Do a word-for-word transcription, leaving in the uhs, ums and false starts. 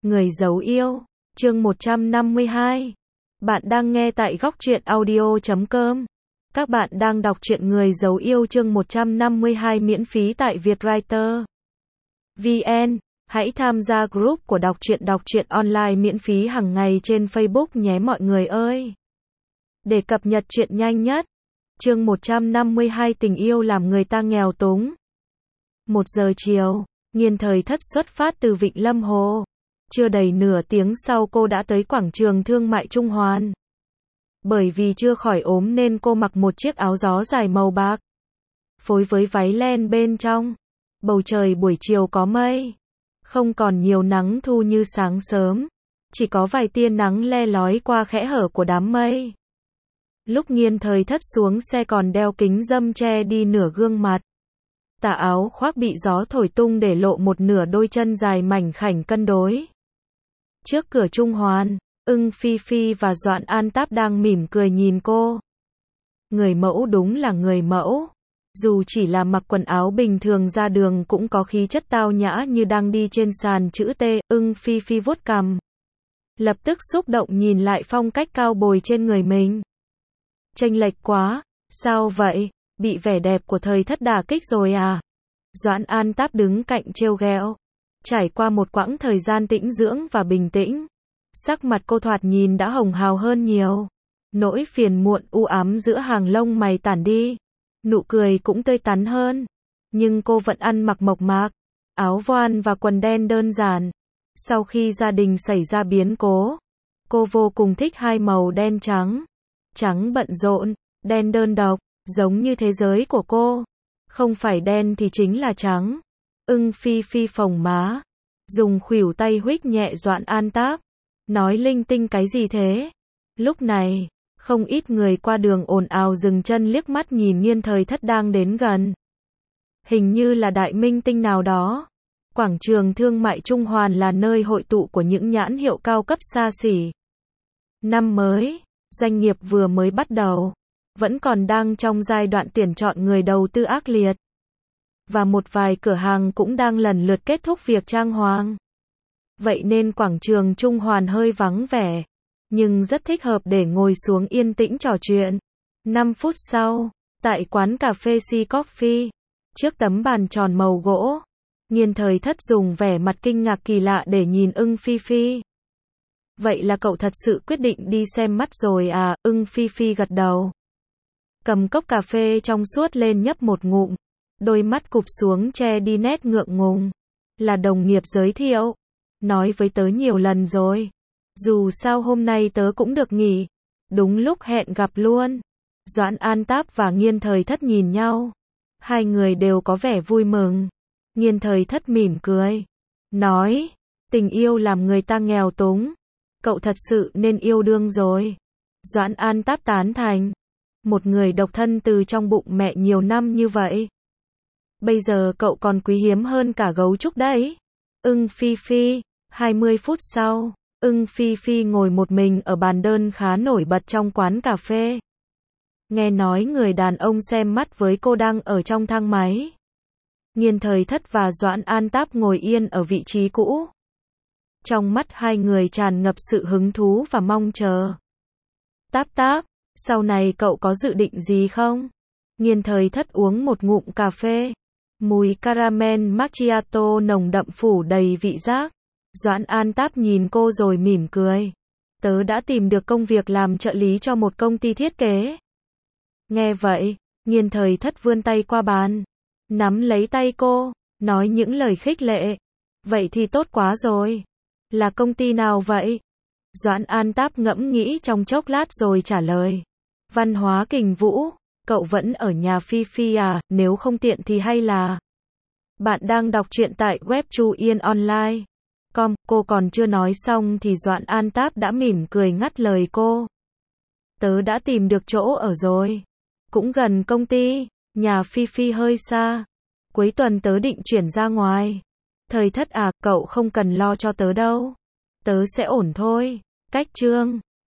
Người giấu yêu, chương một trăm năm mươi hai. Bạn đang nghe tại góc truyện audio chấm com. Các bạn đang đọc truyện Người giấu yêu chương một trăm năm mươi hai miễn phí tại Vietwriter vê en. Hãy tham gia group của đọc truyện đọc truyện online miễn phí hàng ngày trên Facebook nhé mọi người ơi. Để cập nhật truyện nhanh nhất. Chương một trăm năm mươi hai tình yêu làm người ta nghèo túng. Một giờ chiều, Nghiên Thời Thất xuất phát từ Vịnh Lâm Hồ. Chưa đầy nửa tiếng sau cô đã tới quảng trường thương mại Trung Hoàn. Bởi vì chưa khỏi ốm nên cô mặc một chiếc áo gió dài màu bạc, phối với váy len bên trong. Bầu trời buổi chiều có mây, không còn nhiều nắng thu như sáng sớm, chỉ có vài tia nắng le lói qua khẽ hở của đám mây. Lúc Nghiên Thời Thất xuống xe còn đeo kính râm che đi nửa gương mặt. Tà áo khoác bị gió thổi tung để lộ một nửa đôi chân dài mảnh khảnh cân đối. Trước cửa Trung Hoàn, Ưng Phi Phi và Doãn An Táp đang mỉm cười nhìn cô. Người mẫu đúng là người mẫu. Dù chỉ là mặc quần áo bình thường ra đường cũng có khí chất tao nhã như đang đi trên sàn chữ T. Ưng Phi Phi vuốt cằm, lập tức xúc động nhìn lại phong cách cao bồi trên người mình. Chênh lệch quá, sao vậy? Bị vẻ đẹp của Thời Thất đả kích rồi à? Doãn An Táp đứng cạnh trêu ghẹo. Trải qua một quãng thời gian tĩnh dưỡng và bình tĩnh, sắc mặt cô thoạt nhìn đã hồng hào hơn nhiều. Nỗi phiền muộn u ám giữa hàng lông mày tản đi, nụ cười cũng tươi tắn hơn. Nhưng cô vẫn ăn mặc mộc mạc, áo voan và quần đen đơn giản. Sau khi gia đình xảy ra biến cố, cô vô cùng thích hai màu đen trắng. Trắng bận rộn, đen đơn độc, giống như thế giới của cô. Không phải đen thì chính là trắng. Ưng Phi Phi phồng má, dùng khuỷu tay huých nhẹ Doãn An Táp, nói linh tinh cái gì thế? Lúc này, không ít người qua đường ồn ào dừng chân liếc mắt nhìn Nghiên Thời Thất đang đến gần. Hình như là đại minh tinh nào đó. Quảng trường thương mại Trung Hoàn là nơi hội tụ của những nhãn hiệu cao cấp xa xỉ. Năm mới, doanh nghiệp vừa mới bắt đầu, vẫn còn đang trong giai đoạn tuyển chọn người đầu tư ác liệt. Và một vài cửa hàng cũng đang lần lượt kết thúc việc trang hoàng. Vậy nên quảng trường Trung Hoàn hơi vắng vẻ, nhưng rất thích hợp để ngồi xuống yên tĩnh trò chuyện. năm phút sau, tại quán cà phê Sea Coffee, trước tấm bàn tròn màu gỗ, Nghiên Thời Thất dùng vẻ mặt kinh ngạc kỳ lạ để nhìn Ưng Phi Phi. Vậy là cậu thật sự quyết định đi xem mắt rồi à? Ưng Phi Phi gật đầu, cầm cốc cà phê trong suốt lên nhấp một ngụm. Đôi mắt cụp xuống che đi nét ngượng ngùng. Là đồng nghiệp giới thiệu. Nói với tớ nhiều lần rồi. Dù sao hôm nay tớ cũng được nghỉ. Đúng lúc hẹn gặp luôn. Doãn An Táp và Nghiên Thời Thất nhìn nhau. Hai người đều có vẻ vui mừng. Nghiên Thời Thất mỉm cười, nói, tình yêu làm người ta nghèo túng. Cậu thật sự nên yêu đương rồi. Doãn An Táp tán thành. Một người độc thân từ trong bụng mẹ nhiều năm như vậy. Bây giờ cậu còn quý hiếm hơn cả gấu trúc đấy. Ưng Phi Phi. hai mươi phút sau, Ưng Phi Phi ngồi một mình ở bàn đơn khá nổi bật trong quán cà phê. Nghe nói người đàn ông xem mắt với cô đang ở trong thang máy. Nghiên Thời Thất và Doãn An Táp ngồi yên ở vị trí cũ. Trong mắt hai người tràn ngập sự hứng thú và mong chờ. Táp Táp, sau này cậu có dự định gì không? Nghiên Thời Thất uống một ngụm cà phê. Mùi caramel macchiato nồng đậm phủ đầy vị giác. Doãn An Táp nhìn cô rồi mỉm cười. Tớ đã tìm được công việc làm trợ lý cho một công ty thiết kế. Nghe vậy, Nghiên Thời Thất vươn tay qua bàn, nắm lấy tay cô, nói những lời khích lệ. Vậy thì tốt quá rồi. Là công ty nào vậy? Doãn An Táp ngẫm nghĩ trong chốc lát rồi trả lời. Văn hóa Kình Vũ. Cậu vẫn ở nhà Phi Phi à? Nếu không tiện thì hay là bạn đang đọc truyện tại web Chu Yên Online chấm com. Cô còn chưa nói xong thì Doãn An Táp đã mỉm cười ngắt lời cô. Tớ đã tìm được chỗ ở rồi. Cũng gần công ty. Nhà Phi Phi hơi xa. Cuối tuần tớ định chuyển ra ngoài. Thời Thất à, cậu không cần lo cho tớ đâu. Tớ sẽ ổn thôi. Cách chương